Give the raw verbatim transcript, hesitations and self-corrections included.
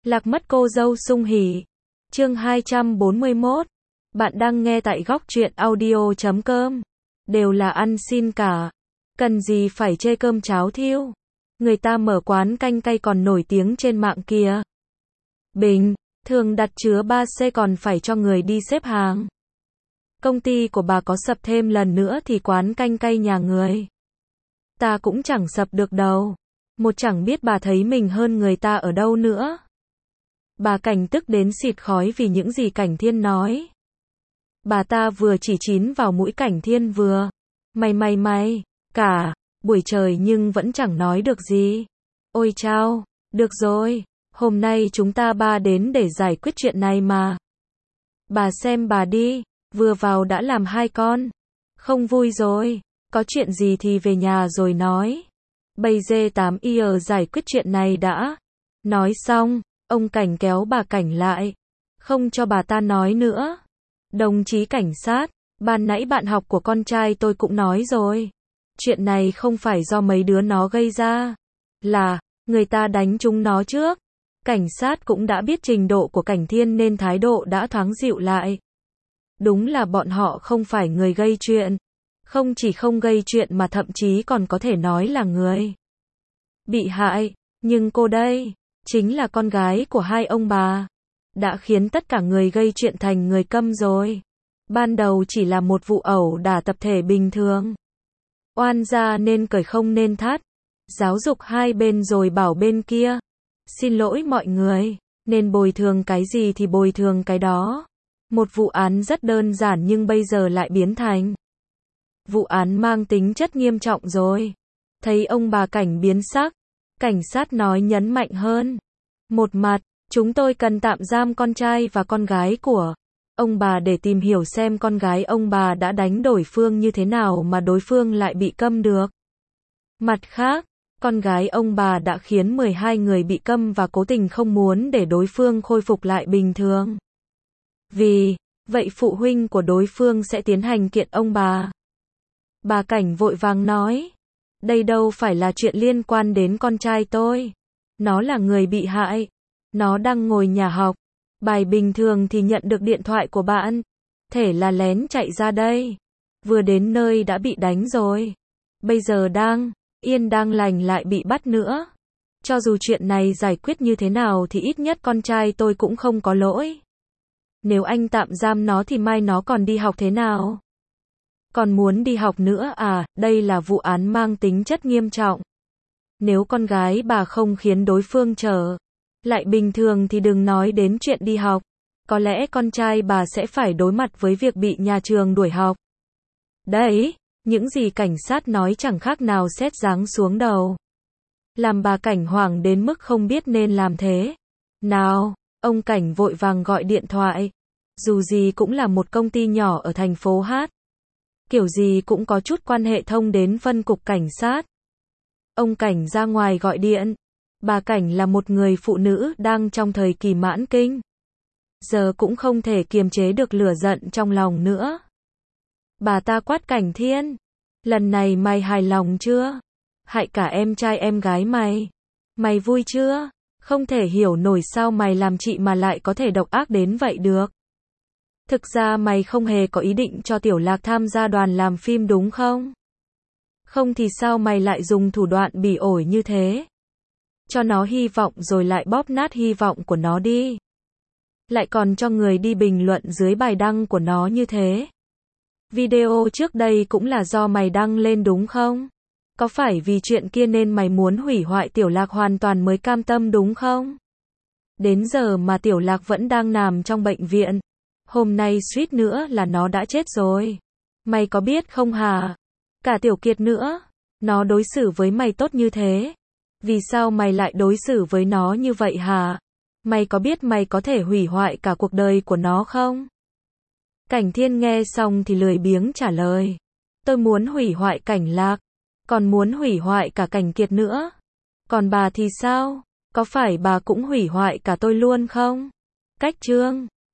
Lạc mất cô dâu sung hỉ. Chương hai trăm bốn mươi mốt. Bạn đang nghe tại góc truyện audio chấm com. Đều là ăn xin cả. Cần gì phải chê cơm cháo thiêu. Người ta mở quán canh cay còn nổi tiếng trên mạng kìa. Bình, thường đặt chứa ba xê còn phải cho người đi xếp hàng. Công ty của bà có sập thêm lần nữa thì quán canh cay nhà người ta cũng chẳng sập được đâu. Một chẳng biết bà thấy mình hơn người ta ở đâu nữa. Bà Cảnh tức đến xịt khói vì những gì Cảnh Thiên nói. Bà ta vừa chỉ chín vào mũi Cảnh Thiên vừa. Mày mày mày, cả buổi trời nhưng vẫn chẳng nói được gì. Ôi chao, được rồi, hôm nay chúng ta ba đến để giải quyết chuyện này mà. Bà xem bà đi, vừa vào đã làm hai con. Không vui rồi, có chuyện gì thì về nhà rồi nói. Bây giờ tám giờ giải quyết chuyện này đã. Nói xong, ông Cảnh kéo bà Cảnh lại. Không cho bà ta nói nữa. Đồng chí cảnh sát, ban nãy bạn học của con trai tôi cũng nói rồi. Chuyện này không phải do mấy đứa nó gây ra. Là, người ta đánh chúng nó trước. Cảnh sát cũng đã biết trình độ của Cảnh Thiên nên thái độ đã thoáng dịu lại. Đúng là bọn họ không phải người gây chuyện. Không chỉ không gây chuyện mà thậm chí còn có thể nói là người bị hại. Nhưng cô đây, chính là con gái của hai ông bà. Đã khiến tất cả người gây chuyện thành người câm rồi. Ban đầu chỉ là một vụ ẩu đả tập thể bình thường. Oan gia nên cởi không nên thắt. Giáo dục hai bên rồi bảo bên kia. Xin lỗi mọi người, nên bồi thường cái gì thì bồi thường cái đó. Một vụ án rất đơn giản nhưng bây giờ lại biến thành vụ án mang tính chất nghiêm trọng rồi. Thấy ông bà Cảnh biến sắc, cảnh sát nói nhấn mạnh hơn. Một mặt, chúng tôi cần tạm giam con trai và con gái của ông bà để tìm hiểu xem con gái ông bà đã đánh đổi phương như thế nào mà đối phương lại bị câm được. Mặt khác, con gái ông bà đã khiến mười hai người bị câm và cố tình không muốn để đối phương khôi phục lại bình thường. Vì vậy phụ huynh của đối phương sẽ tiến hành kiện ông bà. Bà Cảnh vội vàng nói, đây đâu phải là chuyện liên quan đến con trai tôi. Nó là người bị hại. Nó đang ngồi nhà học. Bài bình thường thì nhận được điện thoại của bạn. Thể là lén chạy ra đây. Vừa đến nơi đã bị đánh rồi. Bây giờ đang yên đang lành lại bị bắt nữa. Cho dù chuyện này giải quyết như thế nào thì ít nhất con trai tôi cũng không có lỗi. Nếu anh tạm giam nó thì mai nó còn đi học thế nào? Còn muốn đi học nữa à? Đây là vụ án mang tính chất nghiêm trọng. Nếu con gái bà không khiến đối phương trở lại bình thường thì đừng nói đến chuyện đi học. Có lẽ con trai bà sẽ phải đối mặt với việc bị nhà trường đuổi học. Đấy, những gì cảnh sát nói chẳng khác nào sét giáng xuống đầu. Làm bà Cảnh hoảng đến mức không biết nên làm thế nào. Ông Cảnh vội vàng gọi điện thoại. Dù gì cũng là một công ty nhỏ ở thành phố Hát. Kiểu gì cũng có chút quan hệ thông đến phân cục cảnh sát. Ông Cảnh ra ngoài gọi điện. Bà Cảnh là một người phụ nữ đang trong thời kỳ mãn kinh. Giờ cũng không thể kiềm chế được lửa giận trong lòng nữa. Bà ta quát Cảnh Thiên. Lần này mày hài lòng chưa? Hại cả em trai em gái mày. Mày vui chưa? Không thể hiểu nổi sao mày làm chị mà lại có thể độc ác đến vậy được. Thực ra mày không hề có ý định cho Tiểu Lạc tham gia đoàn làm phim đúng không? Không thì sao mày lại dùng thủ đoạn bỉ ổi như thế? Cho nó hy vọng rồi lại bóp nát hy vọng của nó đi. Lại còn cho người đi bình luận dưới bài đăng của nó như thế. Video trước đây cũng là do mày đăng lên đúng không? Có phải vì chuyện kia nên mày muốn hủy hoại Tiểu Lạc hoàn toàn mới cam tâm đúng không? Đến giờ mà Tiểu Lạc vẫn đang nằm trong bệnh viện. Hôm nay suýt nữa là nó đã chết rồi. Mày có biết không hả? Cả Tiểu Kiệt nữa. Nó đối xử với mày tốt như thế. Vì sao mày lại đối xử với nó như vậy hả? Mày có biết mày có thể hủy hoại cả cuộc đời của nó không? Cảnh Thiên nghe xong thì lười biếng trả lời. Tôi muốn hủy hoại Cảnh Lạc. Còn muốn hủy hoại cả Cảnh Kiệt nữa. Còn bà thì sao? Có phải bà cũng hủy hoại cả tôi luôn không? Cách chương